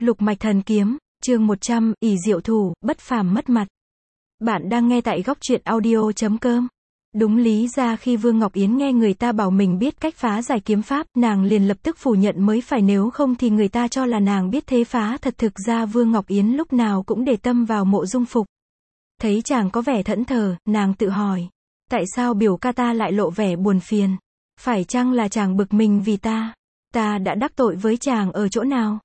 Lục mạch thần kiếm, chương 100, ỷ diệu thủ, bất phàm mất mặt. Bạn đang nghe tại góc truyện audio.com. Đúng lý ra khi Vương Ngọc Yến nghe người ta bảo mình biết cách phá giải kiếm pháp, nàng liền lập tức phủ nhận mới phải, nếu không thì người ta cho là nàng biết thế phá thật. Thực ra Vương Ngọc Yến lúc nào cũng để tâm vào Mộ Dung Phục. Thấy chàng có vẻ thẫn thờ, nàng tự hỏi, tại sao biểu ca ta lại lộ vẻ buồn phiền? Phải chăng là chàng bực mình vì ta đã đắc tội với chàng ở chỗ nào?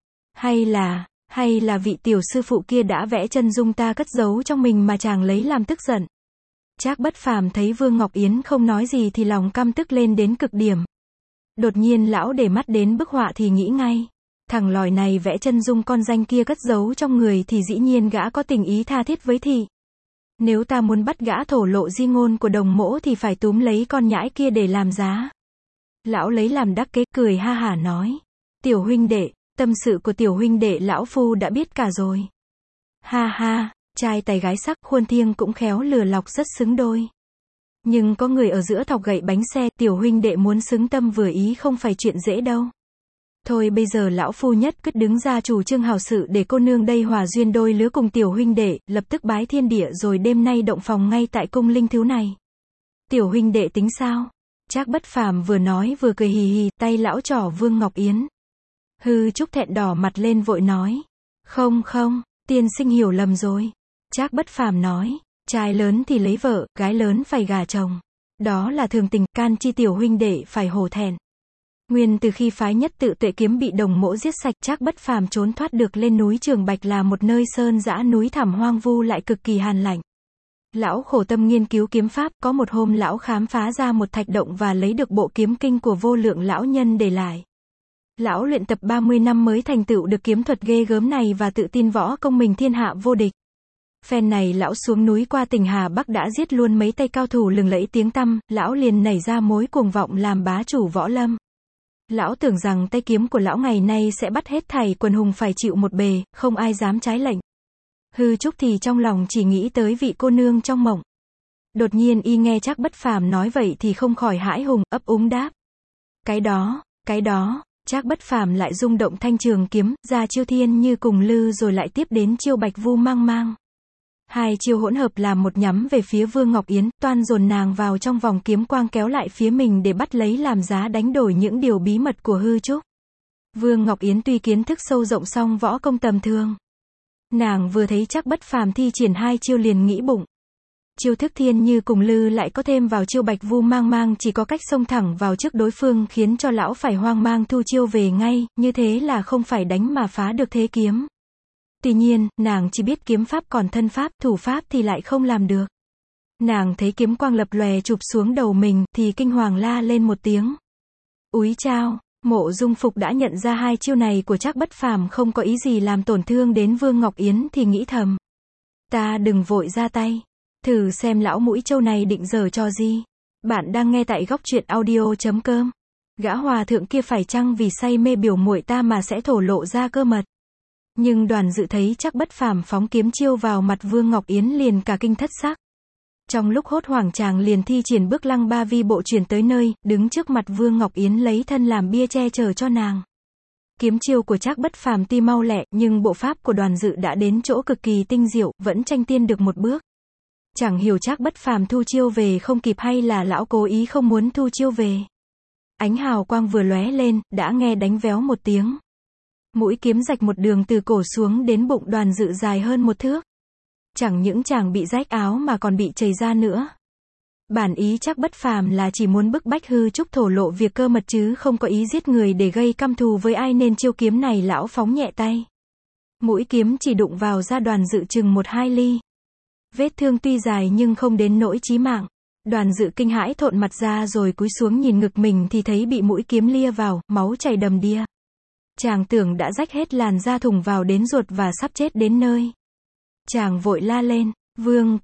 Hay là vị tiểu sư phụ kia đã vẽ chân dung ta cất giấu trong mình mà chàng lấy làm tức giận? Trác Bất Phàm thấy Vương Ngọc Yến không nói gì thì lòng căm tức lên đến cực điểm. Đột nhiên lão để mắt đến bức họa thì nghĩ ngay, thằng lòi này vẽ chân dung con danh kia cất giấu trong người thì dĩ nhiên gã có tình ý tha thiết với thị. Nếu ta muốn bắt gã thổ lộ di ngôn của Đồng Mỗ thì phải túm lấy con nhãi kia để làm giá. Lão lấy làm đắc kế, cười ha hả nói, tiểu huynh đệ, tâm sự của tiểu huynh đệ lão phu đã biết cả rồi. Ha ha, trai tài gái sắc, khuôn thiêng cũng khéo lừa lọc, rất xứng đôi. Nhưng có người ở giữa thọc gậy bánh xe, tiểu huynh đệ muốn xứng tâm vừa ý không phải chuyện dễ đâu. Thôi bây giờ lão phu nhất quyết đứng ra chủ trương hào sự để cô nương đây hòa duyên đôi lứa cùng tiểu huynh đệ, lập tức bái thiên địa rồi đêm nay động phòng ngay tại cung linh thiếu này. Tiểu huynh đệ tính sao? Trác Bất Phàm vừa nói vừa cười hì hì, tay lão trỏ Vương Ngọc Yến. Hư Trúc thẹn đỏ mặt lên vội nói, không, tiên sinh hiểu lầm rồi. Trác Bất Phàm nói, trai lớn thì lấy vợ, gái lớn phải gả chồng. Đó là thường tình, can chi tiểu huynh đệ phải hổ thẹn. Nguyên từ khi phái nhất tự tuệ kiếm bị Đồng Mỗ giết sạch, Trác Bất Phàm trốn thoát được lên núi Trường Bạch, là một nơi sơn dã núi thẳm hoang vu lại cực kỳ hàn lạnh. Lão khổ tâm nghiên cứu kiếm pháp, có một hôm lão khám phá ra một thạch động và lấy được bộ kiếm kinh của Vô Lượng lão nhân để lại. Lão luyện tập 30 năm mới thành tựu được kiếm thuật ghê gớm này và tự tin võ công mình thiên hạ vô địch. Phen này lão xuống núi qua tỉnh Hà Bắc đã giết luôn mấy tay cao thủ lừng lẫy tiếng tăm, lão liền nảy ra mối cuồng vọng làm bá chủ võ lâm. Lão tưởng rằng tay kiếm của lão ngày nay sẽ bắt hết thảy quần hùng phải chịu một bề, không ai dám trái lệnh. Hư Trúc thì trong lòng chỉ nghĩ tới vị cô nương trong mộng. Đột nhiên y nghe Trác Bất Phàm nói vậy thì không khỏi hãi hùng, ấp úng đáp. Cái đó, Trác Bất Phàm lại rung động thanh trường kiếm, ra chiêu thiên như cùng lư rồi lại tiếp đến chiêu bạch vu mang mang. Hai chiêu hỗn hợp làm một nhắm về phía Vương Ngọc Yến, toan dồn nàng vào trong vòng kiếm quang kéo lại phía mình để bắt lấy làm giá đánh đổi những điều bí mật của Hư Trúc. Vương Ngọc Yến tuy kiến thức sâu rộng song võ công tầm thường. Nàng vừa thấy Trác Bất Phàm thi triển hai chiêu liền nghĩ bụng. Chiêu thức thiên như cùng lư lại có thêm vào chiêu bạch vu mang mang, chỉ có cách xông thẳng vào trước đối phương khiến cho lão phải hoang mang thu chiêu về ngay, như thế là không phải đánh mà phá được thế kiếm. Tuy nhiên, nàng chỉ biết kiếm pháp còn thân pháp, thủ pháp thì lại không làm được. Nàng thấy kiếm quang lập lòe chụp xuống đầu mình, thì kinh hoàng la lên một tiếng. Úi chao! Mộ Dung Phục đã nhận ra hai chiêu này của Trác Bất Phàm không có ý gì làm tổn thương đến Vương Ngọc Yến thì nghĩ thầm. Ta đừng vội ra tay. Thử xem lão mũi trâu này định giở trò gì. Bạn đang nghe tại góc truyện audio.com. Gã hòa thượng kia phải chăng vì say mê biểu muội ta mà sẽ thổ lộ ra cơ mật. Nhưng Đoàn Dự thấy Trác Bất Phàm phóng kiếm chiêu vào mặt Vương Ngọc Yến liền cả kinh thất sắc. Trong lúc hốt hoảng chàng liền thi triển bước lăng ba vi bộ chuyển tới nơi, đứng trước mặt Vương Ngọc Yến lấy thân làm bia che chở cho nàng. Kiếm chiêu của Trác Bất Phàm tuy mau lẹ, nhưng bộ pháp của Đoàn Dự đã đến chỗ cực kỳ tinh diệu, vẫn tranh tiên được một bước. Chẳng hiểu Trác Bất Phàm thu chiêu về không kịp hay là lão cố ý không muốn thu chiêu về. Ánh hào quang vừa lóe lên, đã nghe đánh véo một tiếng. Mũi kiếm rạch một đường từ cổ xuống đến bụng Đoàn Dự dài hơn một thước. Chẳng những chàng bị rách áo mà còn bị chảy ra nữa. Bản ý Trác Bất Phàm là chỉ muốn bức bách Hư Trúc thổ lộ việc cơ mật chứ không có ý giết người để gây căm thù với ai, nên chiêu kiếm này lão phóng nhẹ tay. Mũi kiếm chỉ đụng vào da Đoàn Dự chừng 1-2 ly. Vết thương tuy dài nhưng không đến nỗi chí mạng. Đoàn Dự kinh hãi thộn mặt ra rồi cúi xuống nhìn ngực mình thì thấy bị mũi kiếm lia vào, máu chảy đầm đìa. Chàng tưởng đã rách hết làn da thủng vào đến ruột và sắp chết đến nơi. Chàng vội la lên, Vương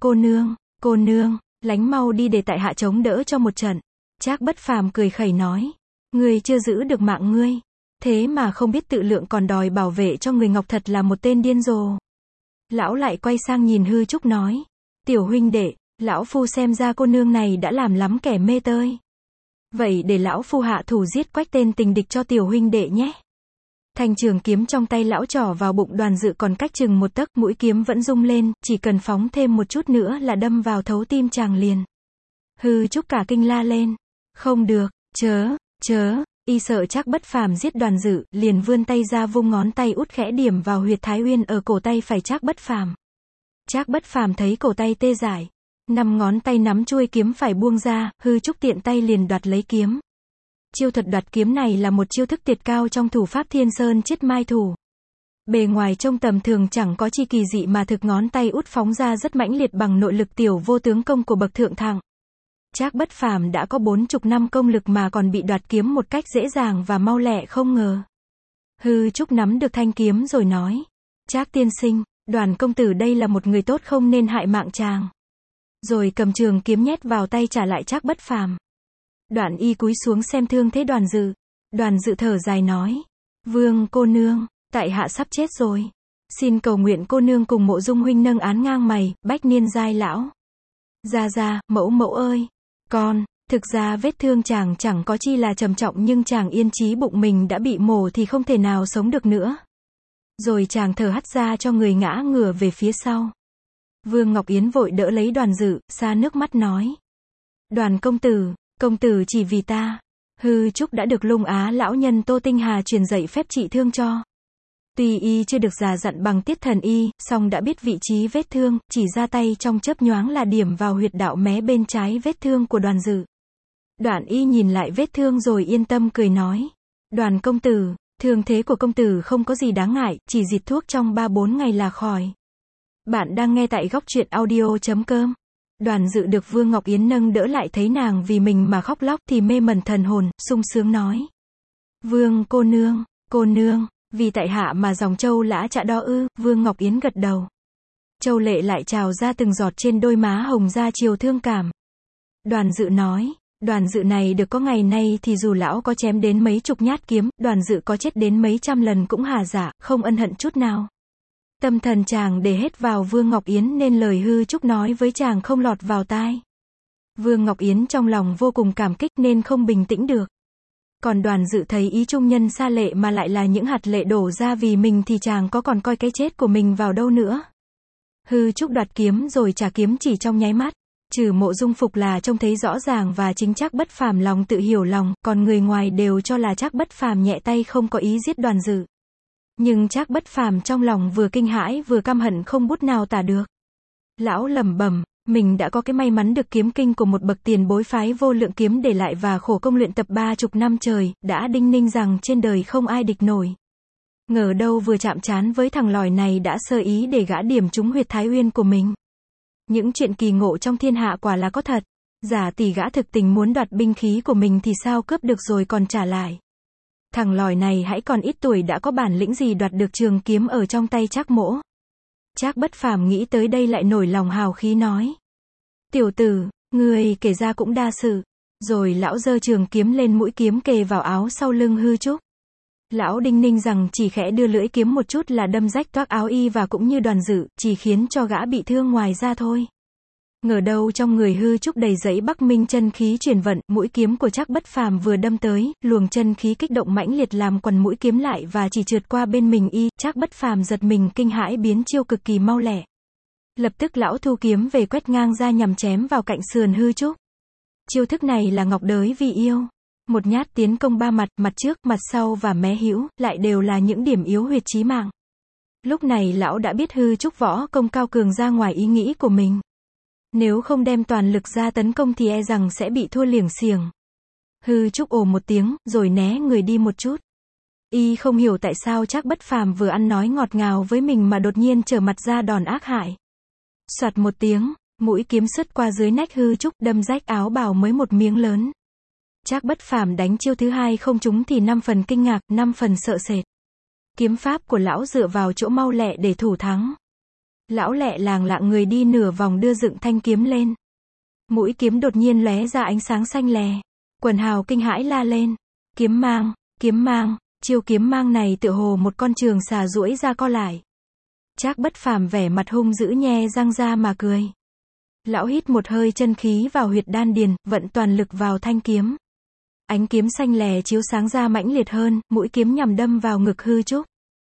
cô nương, lánh mau đi để tại hạ chống đỡ cho một trận. Trác Bất Phàm cười khẩy nói, ngươi chưa giữ được mạng ngươi, thế mà không biết tự lượng còn đòi bảo vệ cho người Ngọc, thật là một tên điên rồ. Lão lại quay sang nhìn Hư Trúc nói, tiểu huynh đệ, lão phu xem ra cô nương này đã làm lắm kẻ mê tơi. Vậy để lão phu hạ thủ giết quách tên tình địch cho tiểu huynh đệ nhé. Thanh trường kiếm trong tay lão trỏ vào bụng Đoàn Dự còn cách chừng một tấc, mũi kiếm vẫn rung lên, chỉ cần phóng thêm một chút nữa là đâm vào thấu tim chàng liền. Hư Trúc cả kinh la lên. Không được, chớ, y sợ Trác Bất Phàm giết Đoàn Dự, liền vươn tay ra vung ngón tay út khẽ điểm vào huyệt Thái Uyên ở cổ tay phải Trác Bất Phàm. Trác Bất Phàm thấy cổ tay tê dại, 5 ngón tay nắm chuôi kiếm phải buông ra, Hư Trúc tiện tay liền đoạt lấy kiếm. Chiêu thuật đoạt kiếm này là một chiêu thức tuyệt cao trong thủ pháp Thiên Sơn Chiết Mai thủ. Bề ngoài trông tầm thường chẳng có chi kỳ dị mà thực ngón tay út phóng ra rất mãnh liệt bằng nội lực tiểu vô tướng công của bậc thượng thặng. Trác Bất Phàm đã có 40 năm công lực mà còn bị đoạt kiếm một cách dễ dàng và mau lẹ không ngờ. Hư Trúc nắm được thanh kiếm rồi nói. Trác tiên sinh, Đoàn công tử đây là một người tốt không nên hại mạng chàng. Rồi cầm trường kiếm nhét vào tay trả lại Trác Bất Phàm. Đoạn y cúi xuống xem thương thế Đoàn Dự. Đoàn Dự thở dài nói. Vương cô nương, tại hạ sắp chết rồi. Xin cầu nguyện cô nương cùng Mộ Dung huynh nâng án ngang mày, bách niên giai lão. Ra, mẫu ơi. Con, thực ra vết thương chàng chẳng có chi là trầm trọng nhưng chàng yên chí bụng mình đã bị mổ thì không thể nào sống được nữa. Rồi chàng thở hắt ra cho người ngã ngửa về phía sau. Vương Ngọc Yến vội đỡ lấy Đoàn Dự, xa nước mắt nói. Đoàn công tử chỉ vì ta. Hư Trúc đã được Lung Á lão nhân Tô Tinh Hà truyền dạy phép trị thương cho. Tuy y chưa được già dặn bằng Tiết Thần y, song đã biết vị trí vết thương, chỉ ra tay trong chớp nhoáng là điểm vào huyệt đạo mé bên trái vết thương của Đoàn Dự. Đoạn y nhìn lại vết thương rồi yên tâm cười nói. Đoàn công tử, thương thế của công tử không có gì đáng ngại, chỉ dịch thuốc trong 3-4 ngày là khỏi. Bạn đang nghe tại góc truyện audio.com. Đoàn Dự được Vương Ngọc Yến nâng đỡ lại thấy nàng vì mình mà khóc lóc thì mê mẩn thần hồn, sung sướng nói. Vương cô nương, vì tại hạ mà dòng châu lã chạ đo ư? Vương Ngọc Yến gật đầu. Châu lệ lại trào ra từng giọt trên đôi má hồng ra chiều thương cảm. Đoàn Dự nói. Đoàn Dự này được có ngày nay thì dù lão có chém đến mấy chục nhát kiếm, Đoàn Dự có chết đến mấy trăm lần cũng hà dạ, không ân hận chút nào. Tâm thần chàng để hết vào Vương Ngọc Yến nên lời Hư Trúc nói với chàng không lọt vào tai. Vương Ngọc Yến trong lòng vô cùng cảm kích nên không bình tĩnh được. Còn Đoàn Dự thấy ý trung nhân xa lệ mà lại là những hạt lệ đổ ra vì mình thì chàng có còn coi cái chết của mình vào đâu nữa. Hư Trúc đoạt kiếm rồi trả kiếm chỉ trong nháy mắt. Trừ Mộ Dung Phục là trông thấy rõ ràng và chính Trác Bất Phàm lòng tự hiểu lòng, còn người ngoài đều cho là Trác Bất Phàm nhẹ tay không có ý giết Đoàn Dự. Nhưng Trác Bất Phàm trong lòng vừa kinh hãi vừa căm hận không bút nào tả được. Lão lẩm bẩm, mình đã có cái may mắn được kiếm kinh của một bậc tiền bối phái Vô Lượng Kiếm để lại và khổ công luyện tập 30 năm trời, đã đinh ninh rằng trên đời không ai địch nổi. Ngờ đâu vừa chạm trán với thằng lòi này đã sơ ý để gã điểm trúng huyệt Thái Uyên của mình. Những chuyện kỳ ngộ trong thiên hạ quả là có thật. Giả tỷ gã thực tình muốn đoạt binh khí của mình thì sao cướp được rồi còn trả lại. Thằng lòi này hãy còn ít tuổi đã có bản lĩnh gì đoạt được trường kiếm ở trong tay Trác mỗ. Trác Bất Phàm nghĩ tới đây lại nổi lòng hào khí nói. Tiểu tử, ngươi kể ra cũng đa sự. Rồi lão giơ trường kiếm lên mũi kiếm kề vào áo sau lưng Hư Trúc. Lão đinh ninh rằng chỉ khẽ đưa lưỡi kiếm một chút là đâm rách toác áo y và cũng như Đoàn Dự, chỉ khiến cho gã bị thương ngoài ra thôi. Ngờ đâu trong người Hư Trúc đầy dẫy Bắc Minh chân khí chuyển vận, mũi kiếm của Trác Bất Phàm vừa đâm tới, luồng chân khí kích động mãnh liệt làm quằn mũi kiếm lại và chỉ trượt qua bên mình y, Trác Bất Phàm giật mình kinh hãi biến chiêu cực kỳ mau lẹ. Lập tức lão thu kiếm về quét ngang ra nhằm chém vào cạnh sườn Hư Trúc. Chiêu thức này là ngọc đới vì yêu. Một nhát tiến công 3 mặt, mặt trước, mặt sau và mé hữu, lại đều là những điểm yếu huyệt chí mạng. Lúc này lão đã biết Hư Trúc võ công cao cường ra ngoài ý nghĩ của mình. Nếu không đem toàn lực ra tấn công thì e rằng sẽ bị thua liểng xiềng. Hư Trúc ồ một tiếng, rồi né người đi một chút. Y không hiểu tại sao Trác Bất Phàm vừa ăn nói ngọt ngào với mình mà đột nhiên trở mặt ra đòn ác hại. Soạt một tiếng, mũi kiếm sứt qua dưới nách Hư Trúc, đâm rách áo bào mới một miếng lớn. Trác Bất Phàm đánh chiêu thứ hai không trúng thì 5 phần kinh ngạc, 5 phần sợ sệt. Kiếm pháp của lão dựa vào chỗ mau lẹ để thủ thắng. Lão lẹ làng lạng người đi nửa vòng đưa dựng thanh kiếm lên. Mũi kiếm đột nhiên lóe ra ánh sáng xanh lè. Quần hào kinh hãi la lên. Kiếm mang, chiêu kiếm mang này tựa hồ một con trường xà duỗi ra co lại. Trác Bất Phàm vẻ mặt hung dữ nhe răng ra mà cười. Lão hít một hơi chân khí vào huyệt đan điền, vận toàn lực vào thanh kiếm. Ánh kiếm xanh lè chiếu sáng ra mãnh liệt hơn, mũi kiếm nhằm đâm vào ngực Hư Trúc.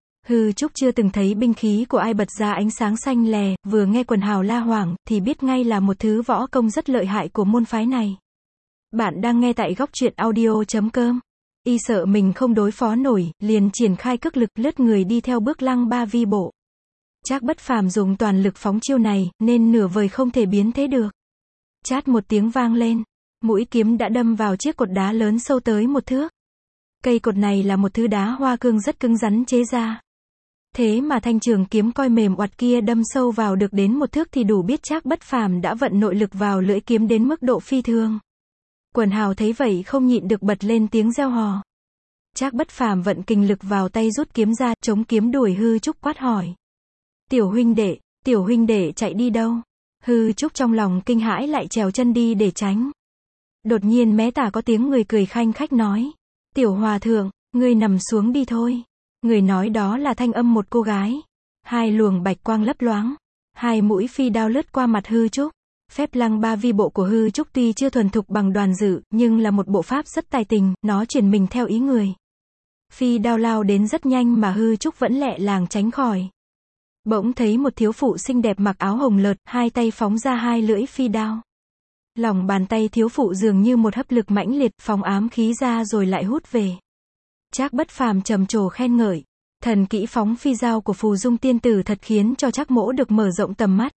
Hư Trúc chưa từng thấy binh khí của ai bật ra ánh sáng xanh lè, vừa nghe quần hào la hoảng, thì biết ngay là một thứ võ công rất lợi hại của môn phái này. Bạn đang nghe tại góc truyện audio.com. Y sợ mình không đối phó nổi, liền triển khai cước lực lướt người đi theo bước lăng ba vi bộ. Trác Bất Phàm dùng toàn lực phóng chiêu này, nên nửa vời không thể biến thế được. Chát một tiếng vang lên, mũi kiếm đã đâm vào chiếc cột đá lớn sâu tới 1 thước. Cây cột này là một thứ đá hoa cương rất cứng rắn chế ra. Thế mà thanh trường kiếm coi mềm oặt kia đâm sâu vào được đến 1 thước thì đủ biết Trác Bất Phàm đã vận nội lực vào lưỡi kiếm đến mức độ phi thường. Quần hào thấy vậy không nhịn được bật lên tiếng reo hò. Trác Bất Phàm vận kình lực vào tay rút kiếm ra, chống kiếm đuổi Hư Trúc quát hỏi. Tiểu huynh đệ chạy đi đâu? Hư Trúc trong lòng kinh hãi lại trèo chân đi để tránh. Đột nhiên mé tả có tiếng người cười khanh khách nói. Tiểu hòa thượng, ngươi nằm xuống đi thôi. Người nói đó là thanh âm một cô gái. 2 luồng bạch quang lấp loáng. 2 mũi phi đao lướt qua mặt Hư Trúc. Phép lăng ba vi bộ của Hư Trúc tuy chưa thuần thục bằng Đoàn Dự, nhưng là một bộ pháp rất tài tình, nó chuyển mình theo ý người. Phi đao lao đến rất nhanh mà Hư Trúc vẫn lẹ làng tránh khỏi. Bỗng thấy một thiếu phụ xinh đẹp mặc áo hồng lợt, 2 tay phóng ra 2 lưỡi phi đao. Lòng bàn tay thiếu phụ dường như một hấp lực mãnh liệt, phóng ám khí ra rồi lại hút về. Trác Bất Phàm trầm trồ khen ngợi. Thần kỹ phóng phi dao của Phù Dung tiên tử thật khiến cho Trác Mỗ được mở rộng tầm mắt.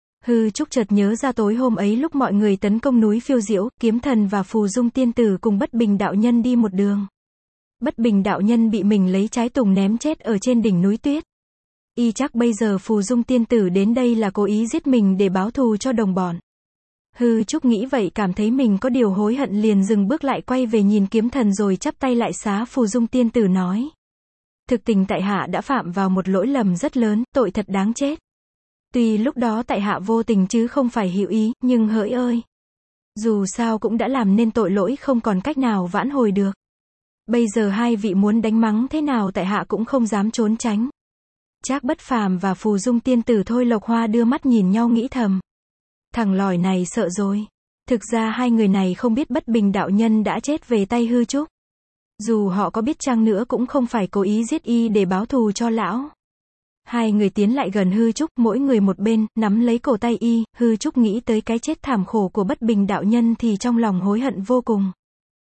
Hư Trúc chợt nhớ ra tối hôm ấy lúc mọi người tấn công núi Phiêu Diễu, Kiếm Thần và Phù Dung tiên tử cùng Bất Bình đạo nhân đi một đường. Bất Bình đạo nhân bị mình lấy trái tùng ném chết ở trên đỉnh núi tuyết. Y chắc bây giờ Phù Dung tiên tử đến đây là cố ý giết mình để báo thù cho đồng bọn. Hư Trúc nghĩ vậy cảm thấy mình có điều hối hận liền dừng bước lại quay về nhìn Kiếm Thần rồi chắp tay lại xá Phù Dung tiên tử nói. Thực tình tại hạ đã phạm vào một lỗi lầm rất lớn, tội thật đáng chết. Tuy lúc đó tại hạ vô tình chứ không phải hữu ý, nhưng hỡi ơi! Dù sao cũng đã làm nên tội lỗi không còn cách nào vãn hồi được. Bây giờ hai vị muốn đánh mắng thế nào tại hạ cũng không dám trốn tránh. Trác Bất Phàm và Phù Dung tiên tử Thôi Lộc Hoa đưa mắt nhìn nhau nghĩ thầm. Thằng lòi này sợ rồi. Thực ra hai người này không biết Bất Bình đạo nhân đã chết về tay Hư Trúc. Dù họ có biết chăng nữa cũng không phải cố ý giết y để báo thù cho lão. Hai người tiến lại gần Hư Trúc, mỗi người một bên, nắm lấy cổ tay y. Hư Trúc nghĩ tới cái chết thảm khổ của Bất Bình đạo nhân thì trong lòng hối hận vô cùng.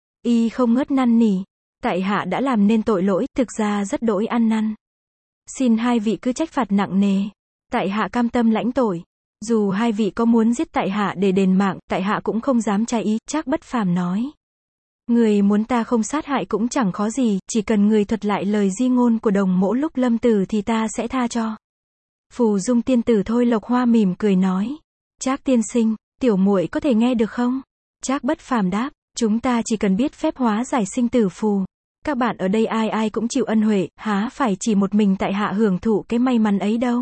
Y không ngớt năn nỉ. Tại hạ đã làm nên tội lỗi, thực ra rất đỗi ăn năn. Xin hai vị cứ trách phạt nặng nề. Tại hạ cam tâm lãnh tội. Dù hai vị có muốn giết tại hạ để đền mạng, tại hạ cũng không dám trái ý, Trác Bất Phàm nói. Người muốn ta không sát hại cũng chẳng khó gì, chỉ cần người thuật lại lời di ngôn của đồng mỗ lúc lâm tử thì ta sẽ tha cho. Phù Dung tiên tử Thôi Lộc Hoa mỉm cười nói. Trác tiên sinh, tiểu muội có thể nghe được không? Trác Bất Phàm đáp, chúng ta chỉ cần biết phép hóa giải sinh tử phù. Các bạn ở đây ai ai cũng chịu ân huệ, há phải chỉ một mình tại hạ hưởng thụ cái may mắn ấy đâu.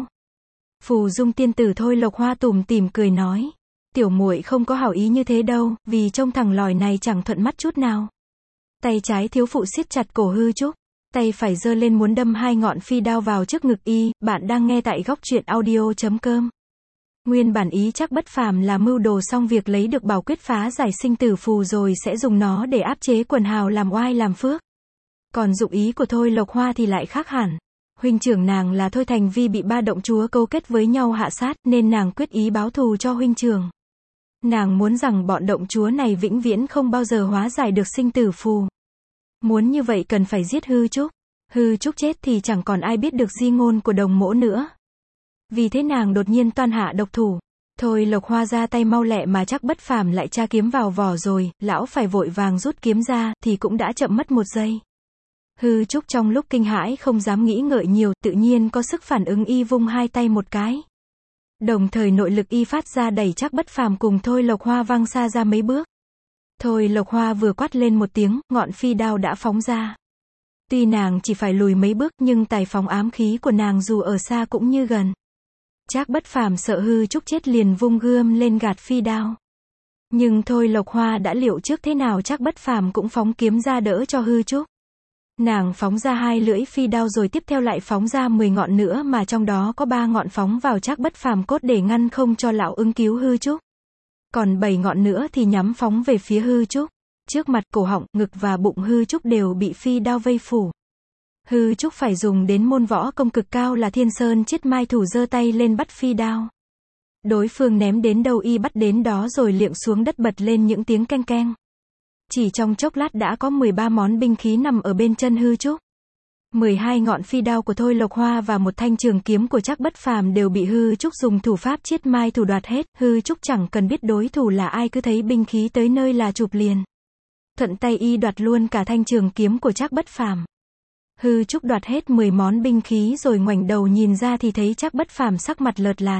Phù Dung tiên tử Thôi Lộc Hoa tủm tỉm cười nói. Tiểu muội không có hảo ý như thế đâu, vì trông thằng lòi này chẳng thuận mắt chút nào. Tay trái thiếu phụ siết chặt cổ Hư Trúc, tay phải giơ lên muốn đâm 2 ngọn phi đao vào trước ngực y. Bạn đang nghe tại góc truyện audio.com. Nguyên bản ý Trác Bất Phàm là mưu đồ xong việc lấy được bảo quyết phá giải sinh tử phù rồi sẽ dùng nó để áp chế quần hào làm oai làm phước. Còn dụng ý của Thôi Lộc Hoa thì lại khác hẳn. Huynh trưởng nàng là Thôi Thành Vi bị 3 động chúa câu kết với nhau hạ sát, nên nàng quyết ý báo thù cho huynh trưởng. Nàng muốn rằng bọn động chúa này vĩnh viễn không bao giờ hóa giải được sinh tử phù. Muốn như vậy cần phải giết Hư Trúc. Hư Trúc chết thì chẳng còn ai biết được di ngôn của đồng mỗ nữa. Vì thế nàng đột nhiên toan hạ độc thủ. Thôi Lộc Hoa ra tay mau lẹ mà Trác Bất Phàm lại tra kiếm vào vỏ rồi, lão phải vội vàng rút kiếm ra, thì cũng đã chậm mất 1 giây. Hư Trúc trong lúc kinh hãi không dám nghĩ ngợi nhiều, tự nhiên có sức phản ứng y vung 2 tay một cái. Đồng thời nội lực y phát ra đẩy Trác Bất Phàm cùng Thôi Lộc Hoa văng xa ra mấy bước. Thôi Lộc Hoa vừa quát lên một tiếng, ngọn phi đao đã phóng ra. Tuy nàng chỉ phải lùi mấy bước nhưng tài phóng ám khí của nàng dù ở xa cũng như gần. Trác Bất Phàm sợ Hư Trúc chết liền vung gươm lên gạt phi đao. Nhưng Thôi Lộc Hoa đã liệu trước thế nào Trác Bất Phàm cũng phóng kiếm ra đỡ cho Hư Trúc. Nàng phóng ra 2 lưỡi phi đao rồi tiếp theo lại phóng ra 10 ngọn nữa mà trong đó có 3 ngọn phóng vào Trác Bất Phàm cốt để ngăn không cho lão ứng cứu Hư Trúc. Còn 7 ngọn nữa thì nhắm phóng về phía Hư Trúc. Trước mặt, cổ họng, ngực và bụng Hư Trúc đều bị phi đao vây phủ. Hư Trúc phải dùng đến môn võ công cực cao là Thiên Sơn Chiết Mai Thủ, giơ tay lên bắt phi đao. Đối phương ném đến đâu y bắt đến đó rồi liệng xuống đất, bật lên những tiếng keng keng. Chỉ trong chốc lát đã có 13 món binh khí nằm ở bên chân Hư Trúc. 12 ngọn phi đao của Thôi Lộc Hoa và một thanh trường kiếm của Trác Bất Phàm đều bị Hư Trúc dùng thủ pháp Chiết Mai Thủ đoạt hết. Hư Trúc chẳng cần biết đối thủ là ai, cứ thấy binh khí tới nơi là chụp liền. Thuận tay y đoạt luôn cả thanh trường kiếm của Trác Bất Phàm. Hư Trúc đoạt hết 10 món binh khí rồi ngoảnh đầu nhìn ra thì thấy Trác Bất Phàm sắc mặt lợt lạt.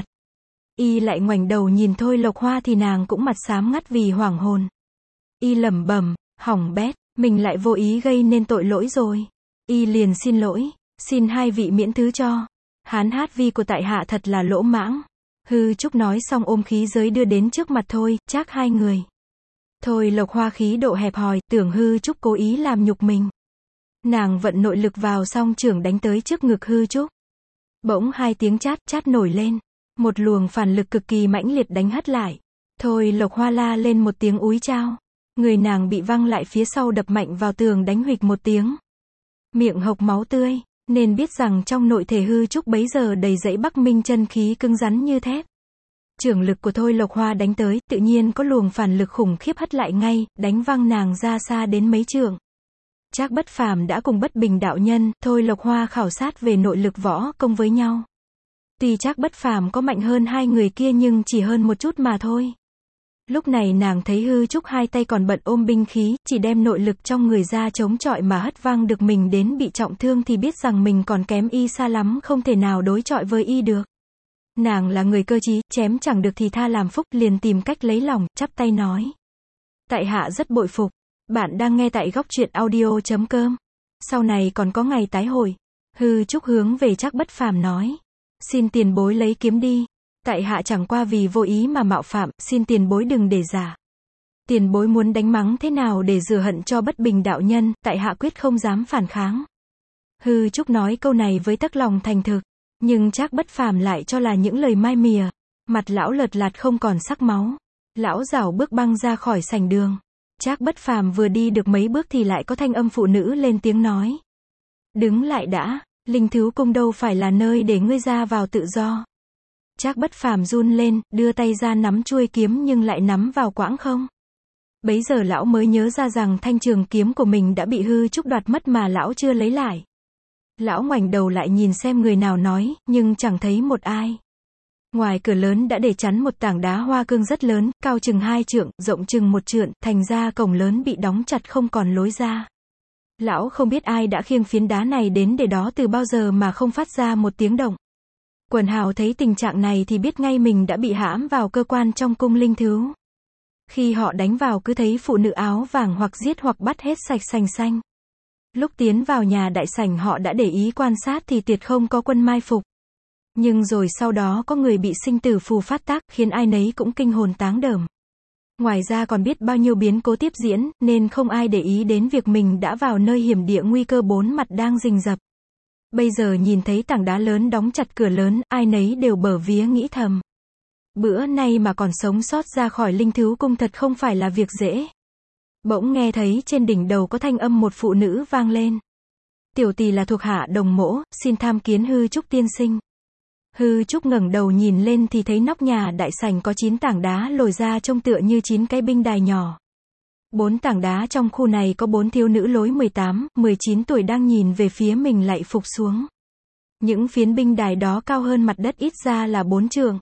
Y lại ngoảnh đầu nhìn Thôi Lộc Hoa thì nàng cũng mặt xám ngắt vì hoảng hồn. Y lẩm bẩm, hỏng bét, mình lại vô ý gây nên tội lỗi rồi. Y liền xin lỗi, xin hai vị miễn thứ cho. Hán hát vi của tại hạ thật là lỗ mãng. Hư Trúc nói xong ôm khí giới đưa đến trước mặt Thôi, Trác hai người. Thôi Lộc Hoa khí độ hẹp hòi, tưởng Hư Trúc cố ý làm nhục mình. Nàng vận nội lực vào song trưởng đánh tới trước ngực Hư Trúc. Bỗng hai tiếng chát chát nổi lên. Một luồng phản lực cực kỳ mãnh liệt đánh hất lại. Thôi Lộc Hoa la lên một tiếng úi chao. Người nàng bị văng lại phía sau, đập mạnh vào tường, đánh huỵch một tiếng. Miệng hộc máu tươi, nên biết rằng trong nội thể Hư Trúc bấy giờ đầy dẫy Bắc Minh chân khí cứng rắn như thép. Chưởng lực của Thôi Lộc Hoa đánh tới, tự nhiên có luồng phản lực khủng khiếp hất lại ngay, đánh văng nàng ra xa đến mấy trượng. Trác Bất Phàm đã cùng Bất Bình đạo nhân, Thôi Lộc Hoa khảo sát về nội lực võ công với nhau. Tuy Trác Bất Phàm có mạnh hơn hai người kia nhưng chỉ hơn một chút mà thôi. Lúc này nàng thấy Hư Trúc hai tay còn bận ôm binh khí, chỉ đem nội lực trong người ra chống chọi mà hất văng được mình đến bị trọng thương thì biết rằng mình còn kém y xa lắm, không thể nào đối chọi với y được. Nàng là người cơ trí, chém chẳng được thì tha làm phúc, liền tìm cách lấy lòng, chắp tay nói. Tại hạ rất bội phục. Bạn đang nghe tại goctruyện.audio.com. Sau này còn có ngày tái hội. Hư Trúc hướng về Trác Bất Phàm nói. Xin tiền bối lấy kiếm đi. Tại hạ chẳng qua vì vô ý mà mạo phạm, xin tiền bối đừng để giả. Tiền bối muốn đánh mắng thế nào để rửa hận cho Bất Bình đạo nhân, tại hạ quyết không dám phản kháng. Hư Trúc nói câu này với tấc lòng thành thực, nhưng Trác Bất Phàm lại cho là những lời mai mỉa. Mặt lão lợt lạt không còn sắc máu. Lão rảo bước băng ra khỏi sảnh đường. Trác Bất Phàm vừa đi được mấy bước thì lại có thanh âm phụ nữ lên tiếng nói. Đứng lại đã, Linh Thứu Cung đâu phải là nơi để ngươi ra vào tự do. Trác Bất Phàm run lên, đưa tay ra nắm chuôi kiếm nhưng lại nắm vào quãng không. Bấy giờ lão mới nhớ ra rằng thanh trường kiếm của mình đã bị Hư Trúc đoạt mất mà lão chưa lấy lại. Lão ngoảnh đầu lại nhìn xem người nào nói, nhưng chẳng thấy một ai. Ngoài cửa lớn đã để chắn một tảng đá hoa cương rất lớn, cao chừng 2 trượng, rộng chừng 1 trượng, thành ra cổng lớn bị đóng chặt không còn lối ra. Lão không biết ai đã khiêng phiến đá này đến để đó từ bao giờ mà không phát ra một tiếng động. Quần hào thấy tình trạng này thì biết ngay mình đã bị hãm vào cơ quan trong cung Linh Thứu. Khi họ đánh vào cứ thấy phụ nữ áo vàng hoặc giết hoặc bắt hết sạch sành xanh. Lúc tiến vào nhà đại sảnh họ đã để ý quan sát thì tuyệt không có quân mai phục. Nhưng rồi sau đó có người bị sinh tử phù phát tác, khiến ai nấy cũng kinh hồn táng đờm. Ngoài ra còn biết bao nhiêu biến cố tiếp diễn, nên không ai để ý đến việc mình đã vào nơi hiểm địa nguy cơ bốn mặt đang rình rập. Bây giờ nhìn thấy tảng đá lớn đóng chặt cửa lớn, ai nấy đều bở vía nghĩ thầm. Bữa nay mà còn sống sót ra khỏi Linh Thứu Cung thật không phải là việc dễ. Bỗng nghe thấy trên đỉnh đầu có thanh âm một phụ nữ vang lên. Tiểu tỷ là thuộc hạ Đồng Mỗ, xin tham kiến Hư Trúc tiên sinh. Hư Trúc ngẩng đầu nhìn lên thì thấy nóc nhà đại sảnh có 9 tảng đá lồi ra trông tựa như 9 cái binh đài nhỏ. 4 tảng đá trong khu này có 4 thiếu nữ lối 18, 19 tuổi đang nhìn về phía mình lạy phục xuống. Những phiến binh đài đó cao hơn mặt đất ít ra là 4 trượng.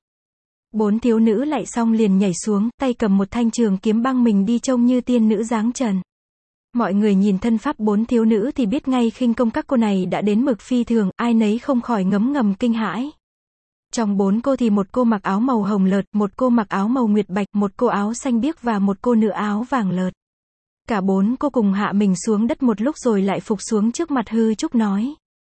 4 thiếu nữ lạy xong liền nhảy xuống, tay cầm một thanh trường kiếm băng mình đi trông như tiên nữ dáng trần. Mọi người nhìn thân pháp 4 thiếu nữ thì biết ngay khinh công các cô này đã đến mực phi thường, ai nấy không khỏi ngấm ngầm kinh hãi. Trong 4 cô thì một cô mặc áo màu hồng lợt, một cô mặc áo màu nguyệt bạch, một cô áo xanh biếc và một cô nữ áo vàng lợt. Cả 4 cô cùng hạ mình xuống đất một lúc rồi lại phục xuống trước mặt Hư Trúc nói.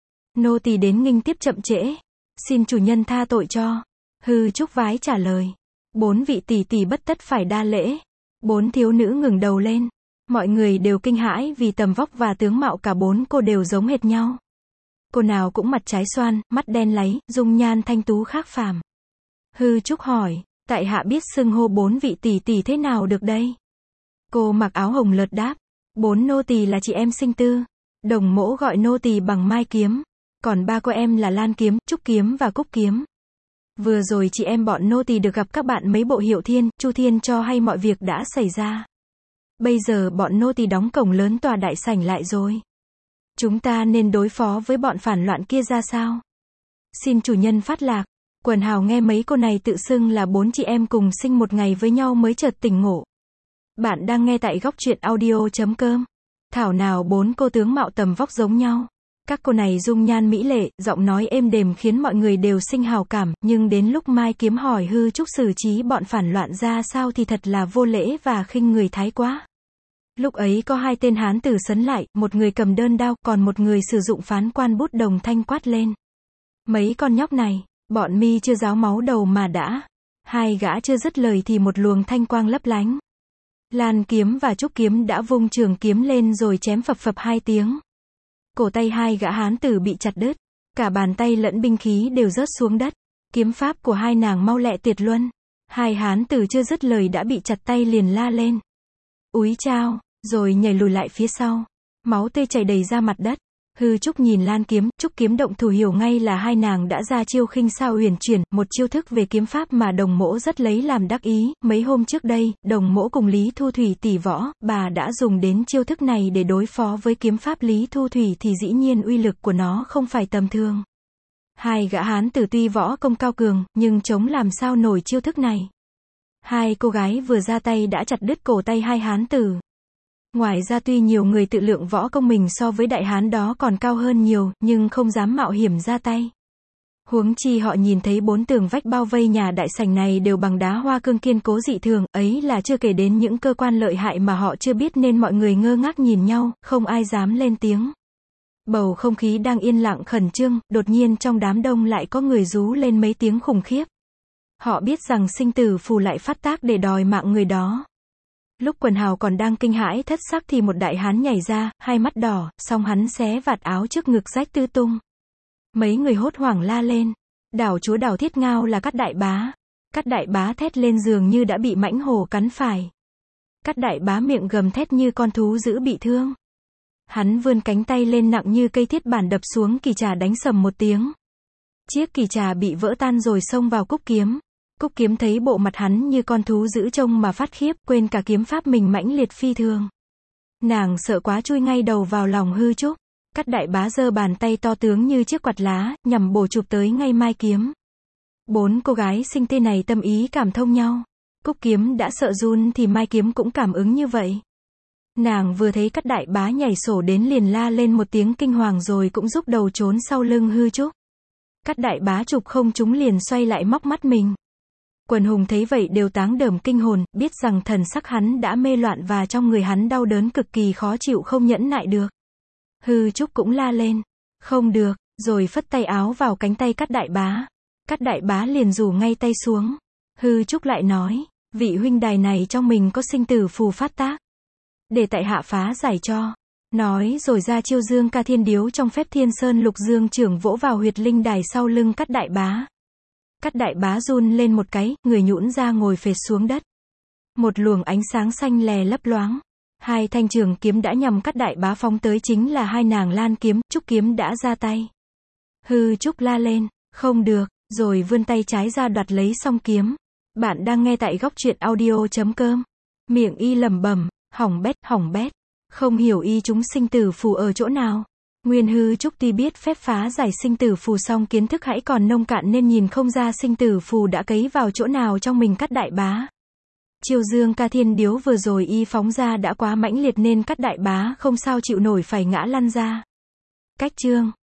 Nô tỳ đến nghinh tiếp chậm trễ. Xin chủ nhân tha tội cho. Hư Trúc vái trả lời. 4 vị tỷ tỷ bất tất phải đa lễ. 4 thiếu nữ ngừng đầu lên. Mọi người đều kinh hãi vì tầm vóc và tướng mạo cả 4 cô đều giống hệt nhau. Cô nào cũng mặt trái xoan, mắt đen láy, dung nhan thanh tú khác phàm. Hư Trúc hỏi, tại hạ biết xưng hô 4 vị tỷ tỷ thế nào được đây? Cô mặc áo hồng lợt đáp. 4 nô tỳ là chị em sinh tư. Đồng mỗ gọi nô tỳ bằng Mai Kiếm. Còn 3 cô em là Lan Kiếm, Trúc Kiếm và Cúc Kiếm. Vừa rồi chị em bọn nô tỳ được gặp các bạn mấy bộ Hiệu Thiên, Chu Thiên cho hay mọi việc đã xảy ra. Bây giờ bọn nô tỳ đóng cổng lớn tòa đại sảnh lại rồi. Chúng ta nên đối phó với bọn phản loạn kia ra sao? Xin chủ nhân phát lạc. Quần hào nghe mấy cô này tự xưng là 4 chị em cùng sinh một ngày với nhau mới chợt tỉnh ngộ. Bạn đang nghe tại góc truyện audio.com. Thảo nào 4 cô tướng mạo tầm vóc giống nhau. Các cô này dung nhan mỹ lệ, giọng nói êm đềm khiến mọi người đều sinh hào cảm, nhưng đến lúc Mai Kiếm hỏi Hư Trúc xử trí bọn phản loạn ra sao thì thật là vô lễ và khinh người thái quá. Lúc ấy có 2 tên hán tử sấn lại, một người cầm đơn đao, còn một người sử dụng phán quan bút đồng thanh quát lên. Mấy con nhóc này, bọn mi chưa ráo máu đầu mà đã. 2 gã chưa dứt lời thì một luồng thanh quang lấp lánh. Lan Kiếm và Trúc Kiếm đã vung trường kiếm lên rồi chém phập phập 2 tiếng. Cổ tay 2 gã hán tử bị chặt đứt. Cả bàn tay lẫn binh khí đều rớt xuống đất. Kiếm pháp của 2 nàng mau lẹ tuyệt luân. 2 hán tử chưa dứt lời đã bị chặt tay liền la lên. Úi chao, rồi nhảy lùi lại phía sau. Máu tươi chảy đầy ra mặt đất. Hư Trúc nhìn Lan Kiếm, Trúc Kiếm động thủ hiểu ngay là 2 nàng đã ra chiêu khinh sao uyển chuyển, một chiêu thức về kiếm pháp mà đồng mỗ rất lấy làm đắc ý. Mấy hôm trước đây, đồng mỗ cùng Lý Thu Thủy tỷ võ, bà đã dùng đến chiêu thức này để đối phó với kiếm pháp Lý Thu Thủy thì dĩ nhiên uy lực của nó không phải tầm thường. 2 gã hán tử tuy võ công cao cường, nhưng chống làm sao nổi chiêu thức này. 2 cô gái vừa ra tay đã chặt đứt cổ tay 2 hán tử. Ngoài ra tuy nhiều người tự lượng võ công mình so với đại hán đó còn cao hơn nhiều, nhưng không dám mạo hiểm ra tay. Huống chi họ nhìn thấy 4 tường vách bao vây nhà đại sảnh này đều bằng đá hoa cương kiên cố dị thường, ấy là chưa kể đến những cơ quan lợi hại mà họ chưa biết nên mọi người ngơ ngác nhìn nhau, không ai dám lên tiếng. Bầu không khí đang yên lặng khẩn trương, đột nhiên trong đám đông lại có người rú lên mấy tiếng khủng khiếp. Họ biết rằng sinh tử phù lại phát tác để đòi mạng người đó. Lúc quần hào còn đang kinh hãi thất sắc thì một đại hán nhảy ra, 2 mắt đỏ, xong hắn xé vạt áo trước ngực rách tứ tung. Mấy người hốt hoảng la lên. Đảo chúa Đảo Thiết Ngao là Cát Đại Bá. Cát Đại Bá thét lên dường như đã bị mãnh hổ cắn phải. Cát Đại Bá miệng gầm thét như con thú dữ bị thương. Hắn vươn cánh tay lên nặng như cây thiết bản đập xuống kỳ trà đánh sầm một tiếng. Chiếc kỳ trà bị vỡ tan rồi xông vào Cúc Kiếm. Cúc Kiếm thấy bộ mặt hắn như con thú dữ trông mà phát khiếp, quên cả kiếm pháp mình mãnh liệt phi thường. Nàng sợ quá chui ngay đầu vào lòng Hư Trúc. Cát Đại Bá giơ bàn tay to tướng như chiếc quạt lá, nhằm bổ chụp tới ngay Mai Kiếm. 4 cô gái sinh tê này tâm ý cảm thông nhau. Cúc Kiếm đã sợ run thì Mai Kiếm cũng cảm ứng như vậy. Nàng vừa thấy Cát Đại Bá nhảy sổ đến liền la lên một tiếng kinh hoàng rồi cũng rúc đầu trốn sau lưng Hư Trúc. Cát Đại Bá chụp không trúng liền xoay lại móc mắt mình. Quần hùng thấy vậy đều táng đờm kinh hồn, biết rằng thần sắc hắn đã mê loạn và trong người hắn đau đớn cực kỳ khó chịu không nhẫn nại được. Hư Trúc cũng la lên, không được, rồi phất tay áo vào cánh tay Cát Đại Bá. Cát Đại Bá liền rủ ngay tay xuống. Hư Trúc lại nói, vị huynh đài này trong mình có sinh tử phù phát tác. Để tại hạ phá giải cho. Nói rồi ra chiêu Dương Ca Thiên Điếu trong phép Thiên Sơn Lục Dương trưởng vỗ vào huyệt linh đài sau lưng Cát Đại Bá. Cát Đại Bá run lên một cái, người nhũn ra ngồi phệt xuống đất. Một luồng ánh sáng xanh lè lấp loáng. 2 thanh trường kiếm đã nhằm Cát Đại Bá phóng tới chính là 2 nàng Lan Kiếm, Trúc Kiếm đã ra tay. Hư Trúc la lên, không được, rồi vươn tay trái ra đoạt lấy song kiếm. Bạn đang nghe tại góc truyện audio.com. Miệng y lẩm bẩm, hỏng bét, không hiểu y chúng sinh tử phù ở chỗ nào. Nguyên Hư Trúc tuy biết phép phá giải sinh tử phù song kiến thức hãy còn nông cạn nên nhìn không ra sinh tử phù đã cấy vào chỗ nào trong mình Cát Đại Bá. Chiêu Dương Ca Thiên Điếu vừa rồi y phóng ra đã quá mãnh liệt nên Cát Đại Bá không sao chịu nổi phải ngã lăn ra. Cách chương